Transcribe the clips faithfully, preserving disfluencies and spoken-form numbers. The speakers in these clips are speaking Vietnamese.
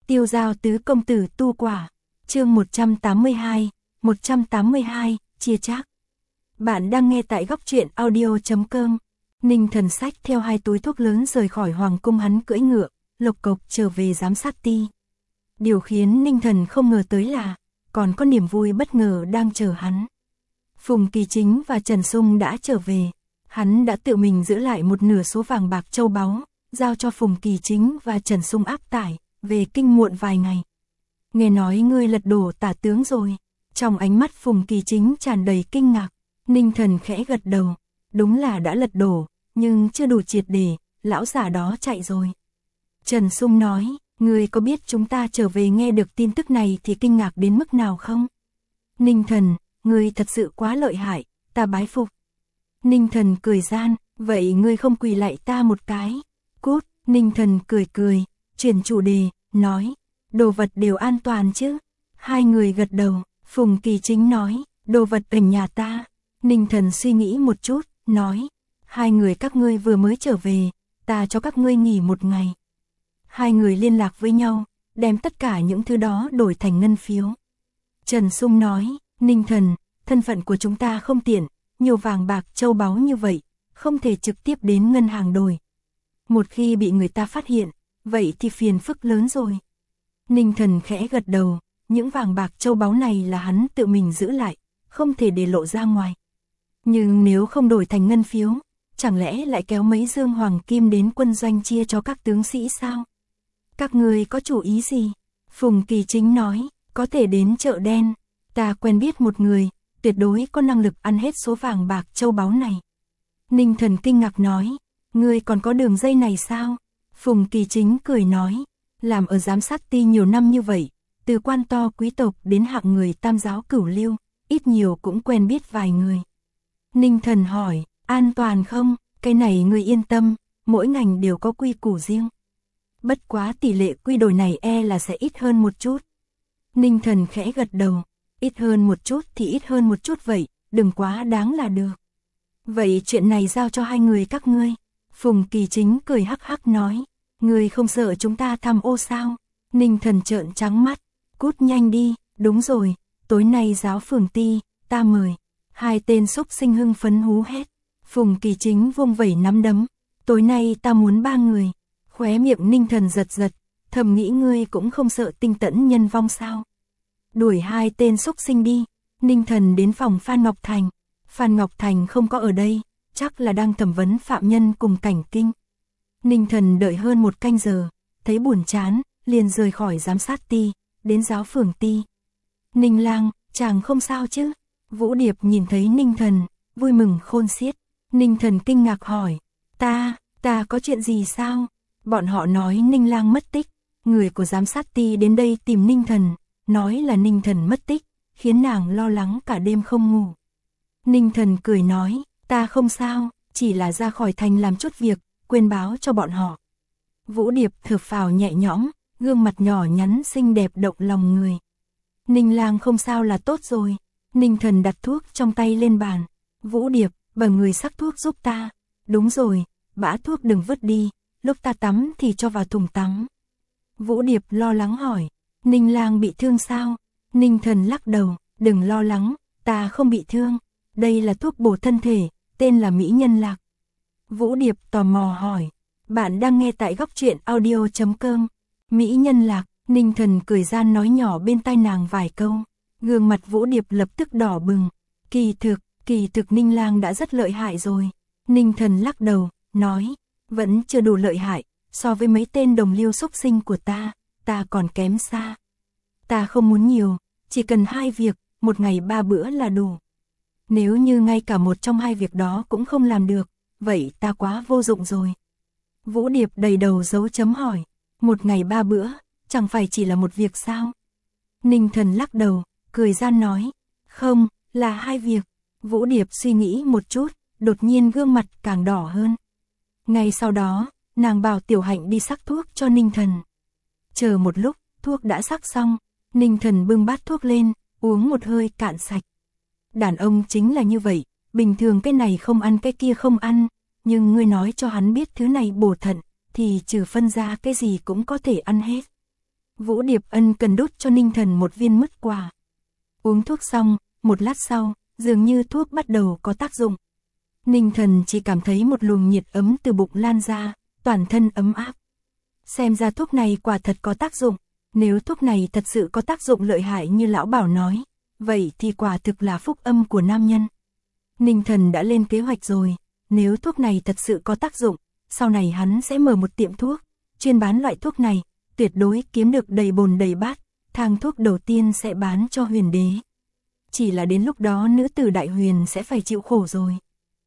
Tiêu Giao tứ công tử tu quả. Chương một trăm tám mươi hai, một trăm tám mươi hai, chia chác. Bạn đang nghe tại góc truyện audio chấm com. Ninh Thần xách theo hai túi thuốc lớn rời khỏi hoàng cung, hắn cưỡi ngựa, lộc cộc trở về giám sát ti. Điều khiến Ninh Thần không ngờ tới là, còn có niềm vui bất ngờ đang chờ hắn. Phùng Kỳ Chính và Trần Sung đã trở về, hắn đã tự mình giữ lại một nửa số vàng bạc châu báu, giao cho Phùng Kỳ Chính và Trần Sung áp tải, về kinh muộn vài ngày. Nghe nói ngươi lật đổ tả tướng rồi. Trong ánh mắt Phùng Kỳ Chính tràn đầy kinh ngạc. Ninh Thần khẽ gật đầu, đúng là đã lật đổ, nhưng chưa đủ triệt để, lão giả đó chạy rồi. Trần Sung nói, ngươi có biết chúng ta trở về nghe được tin tức này thì kinh ngạc đến mức nào không? Ninh Thần, ngươi thật sự quá lợi hại, ta bái phục. Ninh Thần cười gian, vậy ngươi không quỳ lạy ta một cái? Cút. Ninh Thần cười cười, chuyển chủ đề, nói, đồ vật đều an toàn chứ? Hai người gật đầu. Phùng Kỳ Chính nói, đồ vật ở nhà ta. Ninh Thần suy nghĩ một chút, nói, hai người các ngươi vừa mới trở về, ta cho các ngươi nghỉ một ngày. Hai người liên lạc với nhau, đem tất cả những thứ đó đổi thành ngân phiếu. Trần Sung nói, Ninh Thần, thân phận của chúng ta không tiện, nhiều vàng bạc châu báu như vậy, không thể trực tiếp đến ngân hàng đổi. Một khi bị người ta phát hiện, vậy thì phiền phức lớn rồi. Ninh Thần khẽ gật đầu, những vàng bạc châu báu này là hắn tự mình giữ lại, không thể để lộ ra ngoài. Nhưng nếu không đổi thành ngân phiếu, chẳng lẽ lại kéo mấy dương hoàng kim đến quân doanh chia cho các tướng sĩ sao? Các người có chủ ý gì? Phùng Kỳ Chính nói, có thể đến chợ đen, ta quen biết một người, tuyệt đối có năng lực ăn hết số vàng bạc châu báu này. Ninh Thần kinh ngạc nói, ngươi còn có đường dây này sao? Phùng Kỳ Chính cười nói, làm ở giám sát ti nhiều năm như vậy, từ quan to quý tộc đến hạng người tam giáo cửu lưu, ít nhiều cũng quen biết vài người. Ninh Thần hỏi, an toàn không? Cái này ngươi yên tâm, mỗi ngành đều có quy củ riêng. Bất quá tỷ lệ quy đổi này e là sẽ ít hơn một chút. Ninh Thần khẽ gật đầu, ít hơn một chút thì ít hơn một chút vậy, đừng quá đáng là được. Vậy chuyện này giao cho hai người các ngươi. Phùng Kỳ Chính cười hắc hắc nói, ngươi không sợ chúng ta tham ô sao? Ninh Thần trợn trắng mắt, cút nhanh đi, đúng rồi, tối nay giáo phường ti, ta mời. Hai tên xúc sinh hưng phấn hú hét. Phùng Kỳ Chính vung vẩy nắm đấm, tối nay ta muốn ba người. Khóe miệng Ninh Thần giật giật, thầm nghĩ ngươi cũng không sợ tinh tẫn nhân vong sao? Đuổi hai tên xúc sinh đi. Ninh Thần đến phòng Phan Ngọc Thành. Phan Ngọc Thành không có ở đây, chắc là đang thẩm vấn phạm nhân cùng Cảnh Kinh. Ninh Thần đợi hơn một canh giờ, thấy buồn chán, liền rời khỏi giám sát ti, đến giáo phường ti. Ninh Lang, chàng không sao chứ? Vũ Điệp nhìn thấy Ninh Thần, vui mừng khôn xiết. Ninh Thần kinh ngạc hỏi, ta, ta có chuyện gì sao? Bọn họ nói Ninh Lang mất tích, người của giám sát ti đến đây tìm Ninh Thần, nói là Ninh Thần mất tích, khiến nàng lo lắng cả đêm không ngủ. Ninh Thần cười nói, ta không sao, chỉ là ra khỏi thành làm chút việc, quên báo cho bọn họ. Vũ Điệp thở phào nhẹ nhõm, gương mặt nhỏ nhắn xinh đẹp động lòng người. Ninh Lang không sao là tốt rồi. Ninh Thần đặt thuốc trong tay lên bàn. Vũ Điệp, bảo người sắc thuốc giúp ta. Đúng rồi, bã thuốc đừng vứt đi, lúc ta tắm thì cho vào thùng tắm. Vũ Điệp lo lắng hỏi, Ninh Lang bị thương sao? Ninh Thần lắc đầu, đừng lo lắng, ta không bị thương. Đây là thuốc bổ thân thể, tên là Mỹ Nhân Lạc. Vũ Điệp tò mò hỏi, bạn đang nghe tại góc truyện audio chấm com. Mỹ Nhân Lạc. Ninh Thần cười gian nói nhỏ bên tai nàng vài câu. Gương mặt Vũ Điệp lập tức đỏ bừng. Kỳ thực, kỳ thực Ninh Lang đã rất lợi hại rồi. Ninh Thần lắc đầu, nói, vẫn chưa đủ lợi hại, so với mấy tên đồng liêu xúc sinh của ta, ta còn kém xa. Ta không muốn nhiều, chỉ cần hai việc, một ngày ba bữa là đủ. Nếu như ngay cả một trong hai việc đó cũng không làm được, vậy ta quá vô dụng rồi. Vũ Điệp đầy đầu dấu chấm hỏi, một ngày ba bữa, chẳng phải chỉ là một việc sao? Ninh Thần lắc đầu, cười gian nói, không, là hai việc. Vũ Điệp suy nghĩ một chút, đột nhiên gương mặt càng đỏ hơn. Ngay sau đó, nàng bảo Tiểu Hạnh đi sắc thuốc cho Ninh Thần. Chờ một lúc, thuốc đã sắc xong, Ninh Thần bưng bát thuốc lên, uống một hơi cạn sạch. Đàn ông chính là như vậy, bình thường cái này không ăn cái kia không ăn, nhưng ngươi nói cho hắn biết thứ này bổ thận, thì trừ phân ra cái gì cũng có thể ăn hết. Vũ Điệp ân cần đút cho Ninh Thần một viên mứt quả. Uống thuốc xong, một lát sau, dường như thuốc bắt đầu có tác dụng. Ninh Thần chỉ cảm thấy một luồng nhiệt ấm từ bụng lan ra, toàn thân ấm áp. Xem ra thuốc này quả thật có tác dụng, nếu thuốc này thật sự có tác dụng lợi hại như lão Bảo nói, vậy thì quả thực là phúc âm của nam nhân. Ninh Thần đã lên kế hoạch rồi, nếu thuốc này thật sự có tác dụng, sau này hắn sẽ mở một tiệm thuốc, chuyên bán loại thuốc này, tuyệt đối kiếm được đầy bồn đầy bát, thang thuốc đầu tiên sẽ bán cho Huyền Đế. Chỉ là đến lúc đó nữ tử Đại Huyền sẽ phải chịu khổ rồi.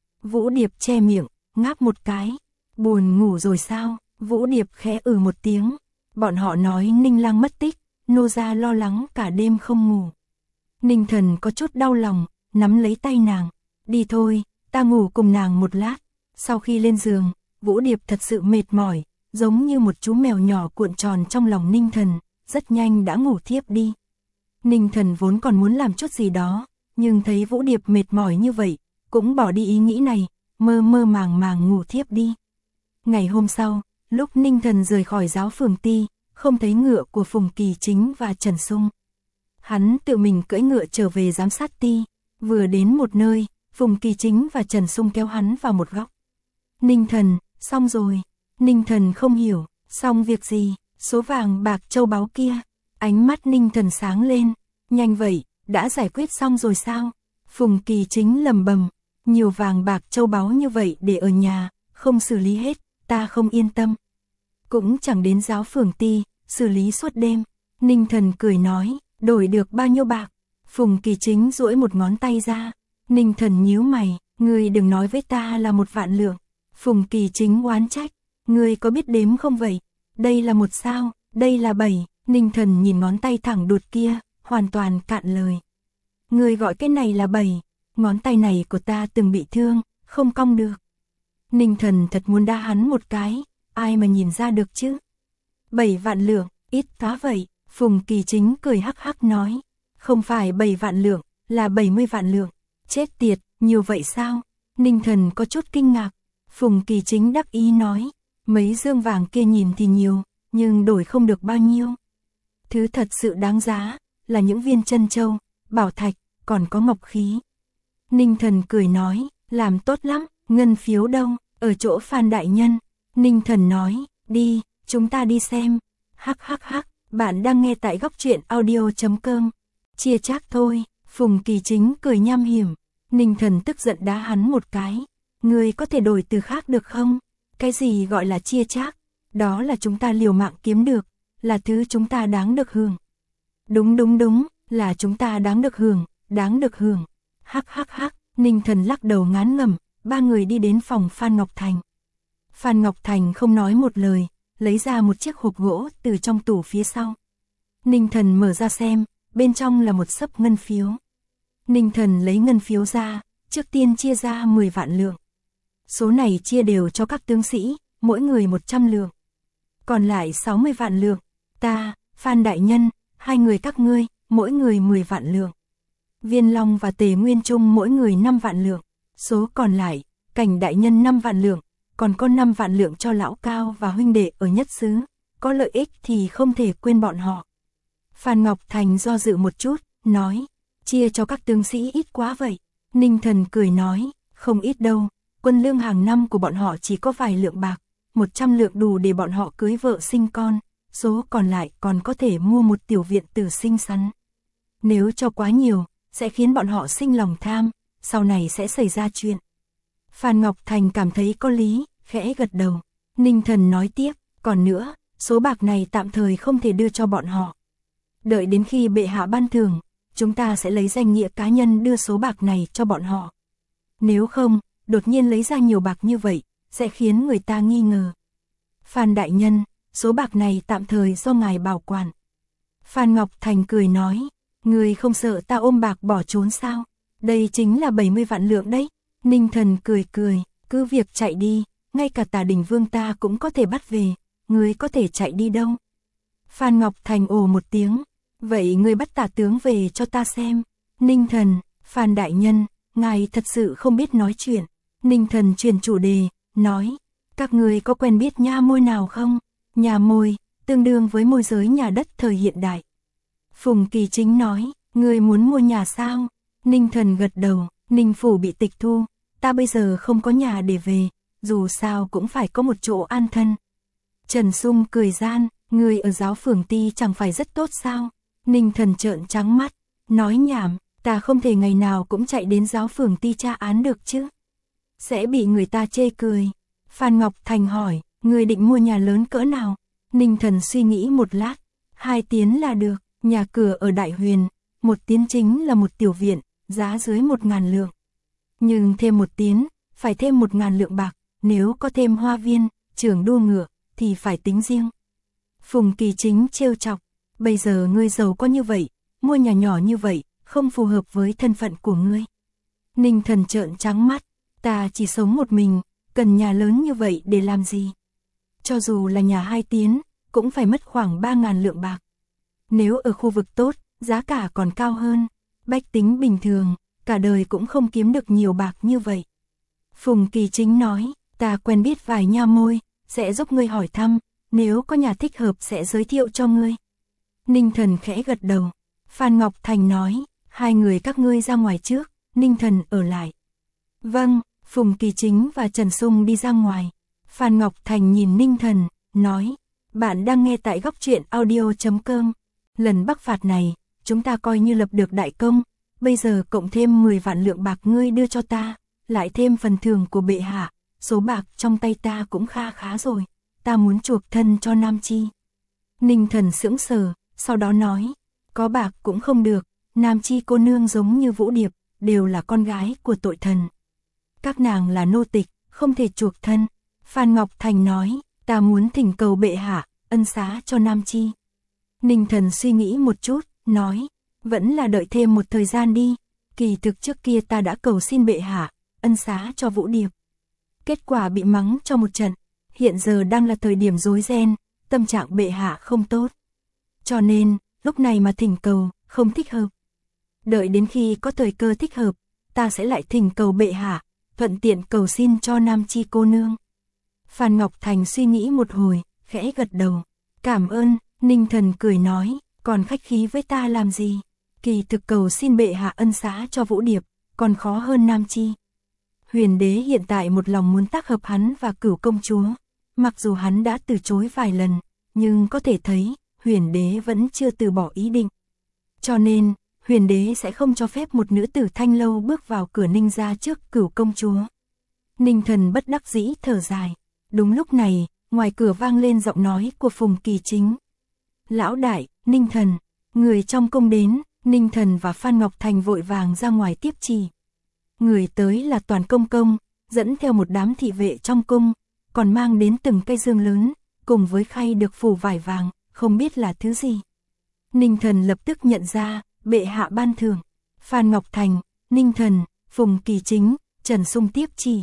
Vũ Điệp che miệng, ngáp một cái. Buồn ngủ rồi sao? Vũ Điệp khẽ ừ một tiếng. Bọn họ nói Ninh Lang mất tích, nô gia lo lắng cả đêm không ngủ. Ninh Thần có chút đau lòng, nắm lấy tay nàng. Đi thôi, ta ngủ cùng nàng một lát. Sau khi lên giường, Vũ Điệp thật sự mệt mỏi, giống như một chú mèo nhỏ cuộn tròn trong lòng Ninh Thần, rất nhanh đã ngủ thiếp đi. Ninh Thần vốn còn muốn làm chút gì đó, nhưng thấy Vũ Điệp mệt mỏi như vậy, cũng bỏ đi ý nghĩ này, mơ mơ màng màng ngủ thiếp đi. Ngày hôm sau, lúc Ninh Thần rời khỏi giáo phường Ti, không thấy ngựa của Phùng Kỳ Chính và Trần Sung. Hắn tự mình cưỡi ngựa trở về giám sát Ti, vừa đến một nơi, Phùng Kỳ Chính và Trần Sung kéo hắn vào một góc. Ninh Thần, xong rồi. Ninh Thần không hiểu, xong việc gì, số vàng bạc châu báu kia. Ánh mắt Ninh Thần sáng lên, nhanh vậy, đã giải quyết xong rồi sao? Phùng Kỳ Chính lầm bầm, nhiều vàng bạc châu báu như vậy để ở nhà, không xử lý hết, ta không yên tâm. Cũng chẳng đến giáo phường Ti, xử lý suốt đêm. Ninh Thần cười nói, đổi được bao nhiêu bạc? Phùng Kỳ Chính duỗi một ngón tay ra. Ninh Thần nhíu mày, ngươi đừng nói với ta là một vạn lượng. Phùng Kỳ Chính oán trách, ngươi có biết đếm không vậy? Đây là một sao, đây là bảy. Ninh Thần nhìn ngón tay thẳng đuột kia, hoàn toàn cạn lời. Ngươi gọi cái này là bảy, ngón tay này của ta từng bị thương, không cong được. Ninh Thần thật muốn đá hắn một cái, ai mà nhìn ra được chứ? Bảy vạn lượng, ít quá vậy. Phùng Kỳ Chính cười hắc hắc nói, không phải bảy vạn lượng, là bảy mươi vạn lượng. Chết tiệt, nhiều vậy sao? Ninh Thần có chút kinh ngạc. Phùng Kỳ Chính đắc ý nói, mấy dương vàng kia nhìn thì nhiều, nhưng đổi không được bao nhiêu. Thứ thật sự đáng giá, là những viên chân châu, bảo thạch, còn có ngọc khí. Ninh Thần cười nói, làm tốt lắm, ngân phiếu đâu, ở chỗ Phan đại nhân. Ninh Thần nói, đi, chúng ta đi xem. Hắc hắc hắc, bạn đang nghe tại góc truyện audio chấm com. Chia chác thôi. Phùng Kỳ Chính cười nham hiểm. Ninh Thần tức giận đá hắn một cái. Ngươi có thể đổi từ khác được không? Cái gì gọi là chia chác? Đó là chúng ta liều mạng kiếm được, là thứ chúng ta đáng được hưởng. Đúng đúng đúng, là chúng ta đáng được hưởng, đáng được hưởng. Hắc hắc hắc, Ninh Thần lắc đầu ngán ngẩm. Ba người đi đến phòng Phan Ngọc Thành. Phan Ngọc Thành không nói một lời, lấy ra một chiếc hộp gỗ từ trong tủ phía sau. Ninh Thần mở ra xem, bên trong là một xấp ngân phiếu. Ninh Thần lấy ngân phiếu ra, trước tiên chia ra mười vạn lượng. Số này chia đều cho các tướng sĩ, mỗi người một trăm lượng. Còn lại sáu mươi vạn lượng, ta, Phan đại nhân, hai người các ngươi, mỗi người mười vạn lượng. Viên Long và Tề Nguyên Trung mỗi người năm vạn lượng. Số còn lại, Cảnh đại nhân năm vạn lượng, còn có năm vạn lượng cho lão Cao và huynh đệ ở nhất xứ, có lợi ích thì không thể quên bọn họ. Phan Ngọc Thành do dự một chút, nói, chia cho các tướng sĩ ít quá vậy. Ninh Thần cười nói, không ít đâu, quân lương hàng năm của bọn họ chỉ có vài lượng bạc, một trăm lượng đủ để bọn họ cưới vợ sinh con, số còn lại còn có thể mua một tiểu viện tử xinh xắn. Nếu cho quá nhiều, sẽ khiến bọn họ sinh lòng tham, sau này sẽ xảy ra chuyện. Phan Ngọc Thành cảm thấy có lý, khẽ gật đầu. Ninh Thần nói tiếp, còn nữa, số bạc này tạm thời không thể đưa cho bọn họ. Đợi đến khi bệ hạ ban thưởng, chúng ta sẽ lấy danh nghĩa cá nhân đưa số bạc này cho bọn họ. Nếu không, đột nhiên lấy ra nhiều bạc như vậy, sẽ khiến người ta nghi ngờ. Phan đại nhân, số bạc này tạm thời do ngài bảo quản. Phan Ngọc Thành cười nói, người không sợ ta ôm bạc bỏ trốn sao? Đây chính là bảy mươi vạn lượng đấy. Ninh Thần cười cười, cứ việc chạy đi, ngay cả Tả Đình Vương ta cũng có thể bắt về, ngươi có thể chạy đi đâu? Phan Ngọc Thành ồ một tiếng, vậy ngươi bắt Tả tướng về cho ta xem. Ninh Thần, Phan đại nhân, ngài thật sự không biết nói chuyện. Ninh Thần chuyển chủ đề, nói, các ngươi có quen biết nha môi nào không? Nha môi, tương đương với môi giới nhà đất thời hiện đại. Phùng Kỳ Chính nói, người muốn mua nhà sao? Ninh Thần gật đầu, Ninh phủ bị tịch thu, ta bây giờ không có nhà để về, dù sao cũng phải có một chỗ an thân. Trần Sung cười gian, người ở giáo phường Ti chẳng phải rất tốt sao? Ninh Thần trợn trắng mắt, nói nhảm, ta không thể ngày nào cũng chạy đến giáo phường Ti tra án được chứ. Sẽ bị người ta chê cười. Phan Ngọc Thành hỏi, người định mua nhà lớn cỡ nào? Ninh Thần suy nghĩ một lát, hai tiến là được, nhà cửa ở Đại Huyền, một tiến chính là một tiểu viện, giá dưới một ngàn lượng. Nhưng thêm một tiến, phải thêm một ngàn lượng bạc, nếu có thêm hoa viên, trường đua ngựa, thì phải tính riêng. Phùng Kỳ Chính trêu chọc, bây giờ ngươi giàu có như vậy, mua nhà nhỏ như vậy, không phù hợp với thân phận của ngươi. Ninh Thần trợn trắng mắt, ta chỉ sống một mình, cần nhà lớn như vậy để làm gì? Cho dù là nhà hai tiến, cũng phải mất khoảng ba ngàn lượng bạc. Nếu ở khu vực tốt, giá cả còn cao hơn, bách tính bình thường, cả đời cũng không kiếm được nhiều bạc như vậy. Phùng Kỳ Chính nói, ta quen biết vài nha môi, sẽ giúp ngươi hỏi thăm, nếu có nhà thích hợp sẽ giới thiệu cho ngươi. Ninh Thần khẽ gật đầu. Phan Ngọc Thành nói, hai người các ngươi ra ngoài trước, Ninh Thần ở lại. Vâng, Phùng Kỳ Chính và Trần Sung đi ra ngoài. Phan Ngọc Thành nhìn Ninh Thần, nói, bạn đang nghe tại góc truyện audio chấm com. Lần bắc phạt này, chúng ta coi như lập được đại công, bây giờ cộng thêm mười vạn lượng bạc ngươi đưa cho ta, lại thêm phần thưởng của bệ hạ, số bạc trong tay ta cũng kha khá rồi, ta muốn chuộc thân cho Nam Chi. Ninh Thần sững sờ, sau đó nói, có bạc cũng không được, Nam Chi cô nương giống như Vũ Điệp, đều là con gái của tội thần. Các nàng là nô tịch, không thể chuộc thân. Phan Ngọc Thành nói, ta muốn thỉnh cầu bệ hạ, ân xá cho Nam Chi. Ninh Thần suy nghĩ một chút, nói, vẫn là đợi thêm một thời gian đi, kỳ thực trước kia ta đã cầu xin bệ hạ, ân xá cho Vũ Điệp. Kết quả bị mắng cho một trận, hiện giờ đang là thời điểm rối ren, tâm trạng bệ hạ không tốt. Cho nên, lúc này mà thỉnh cầu, không thích hợp. Đợi đến khi có thời cơ thích hợp, ta sẽ lại thỉnh cầu bệ hạ, thuận tiện cầu xin cho Nam Chi cô nương. Phan Ngọc Thành suy nghĩ một hồi, khẽ gật đầu. Cảm ơn, Ninh Thần cười nói, còn khách khí với ta làm gì? Kỳ thực cầu xin bệ hạ ân xá cho Vũ Điệp, còn khó hơn Nam Chi. Huyền đế hiện tại một lòng muốn tác hợp hắn và Cửu công chúa. Mặc dù hắn đã từ chối vài lần, nhưng có thể thấy, huyền đế vẫn chưa từ bỏ ý định. Cho nên, huyền đế sẽ không cho phép một nữ tử thanh lâu bước vào cửa Ninh gia trước Cửu công chúa. Ninh Thần bất đắc dĩ thở dài. Đúng lúc này, ngoài cửa vang lên giọng nói của Phùng Kỳ Chính. Lão đại, Ninh Thần, người trong cung đến. Ninh Thần và Phan Ngọc Thành vội vàng ra ngoài tiếp chỉ. Người tới là Toàn Công Công, dẫn theo một đám thị vệ trong cung, còn mang đến từng cây dương lớn, cùng với khay được phủ vải vàng, không biết là thứ gì. Ninh Thần lập tức nhận ra, bệ hạ ban thưởng. Phan Ngọc Thành, Ninh Thần, Phùng Kỳ Chính, Trần Sung tiếp chỉ.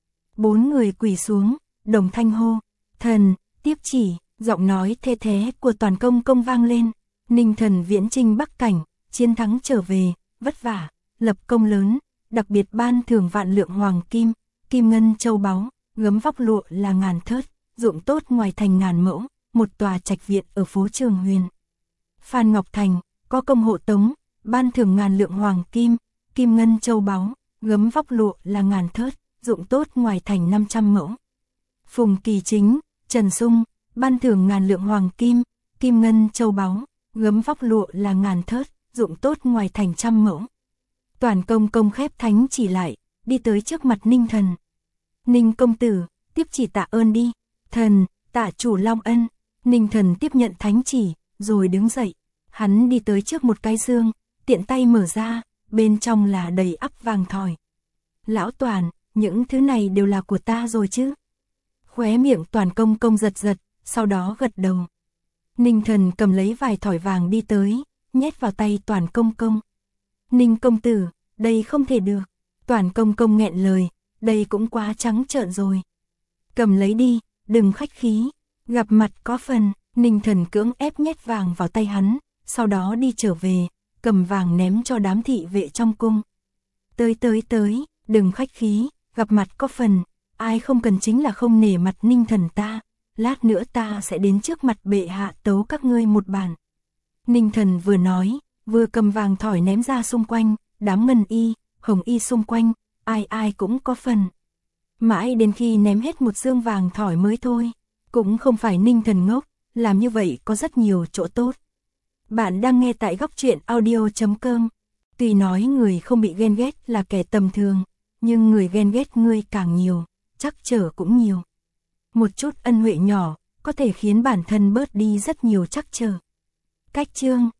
Bốn người quỳ xuống, đồng thanh hô, thần, tiếp chỉ, giọng nói thê thế của Toàn Công Công vang lên. Ninh Thần viễn chinh Bắc Cảnh, chiến thắng trở về, vất vả, lập công lớn, đặc biệt ban thưởng vạn lượng hoàng kim, kim ngân châu báu, gấm vóc lụa là ngàn thớt, ruộng tốt ngoài thành ngàn mẫu, một tòa trạch viện ở phố Trường Huyền. Phan Ngọc Thành, có công hộ tống, ban thưởng ngàn lượng hoàng kim, kim ngân châu báu, gấm vóc lụa là ngàn thớt, ruộng tốt ngoài thành năm trăm mẫu. Phùng Kỳ Chính, Trần Sung, ban thưởng ngàn lượng hoàng kim, kim ngân châu báu, gấm vóc lụa là ngàn thớt, ruộng tốt ngoài thành trăm mẫu. Toàn Công Công khép thánh chỉ lại, đi tới trước mặt Ninh Thần. Ninh công tử, tiếp chỉ tạ ơn đi. Thần, tạ chủ long ân. Ninh Thần tiếp nhận thánh chỉ, rồi đứng dậy. Hắn đi tới trước một cái dương, tiện tay mở ra, bên trong là đầy ắp vàng thỏi. Lão Toàn, những thứ này đều là của ta rồi chứ? Khóe miệng Toàn Công Công giật giật, sau đó gật đầu. Ninh Thần cầm lấy vài thỏi vàng đi tới, nhét vào tay Toàn Công Công. Ninh công tử, đây không thể được. Toàn Công Công nghẹn lời, đây cũng quá trắng trợn rồi. Cầm lấy đi, đừng khách khí. Gặp mặt có phần. Ninh Thần cưỡng ép nhét vàng vào tay hắn, sau đó đi trở về, cầm vàng ném cho đám thị vệ trong cung. Tới tới tới, đừng khách khí, gặp mặt có phần, ai không cần chính là không nể mặt Ninh Thần ta. lát nữa ta sẽ đến trước mặt bệ hạ tấu các ngươi một bản. Ninh Thần vừa nói, vừa cầm vàng thỏi ném ra xung quanh, đám ngân y, hồng y xung quanh, ai ai cũng có phần. Mãi đến khi ném hết một dương vàng thỏi mới thôi, cũng không phải Ninh Thần ngốc, làm như vậy có rất nhiều chỗ tốt. Bạn đang nghe tại góc truyện audio chấm com. Tuy nói người không bị ghen ghét là kẻ tầm thường, nhưng người ghen ghét ngươi càng nhiều, trắc trở cũng nhiều. Một chút ân huệ nhỏ, có thể khiến bản thân bớt đi rất nhiều trắc trở. Cách chương,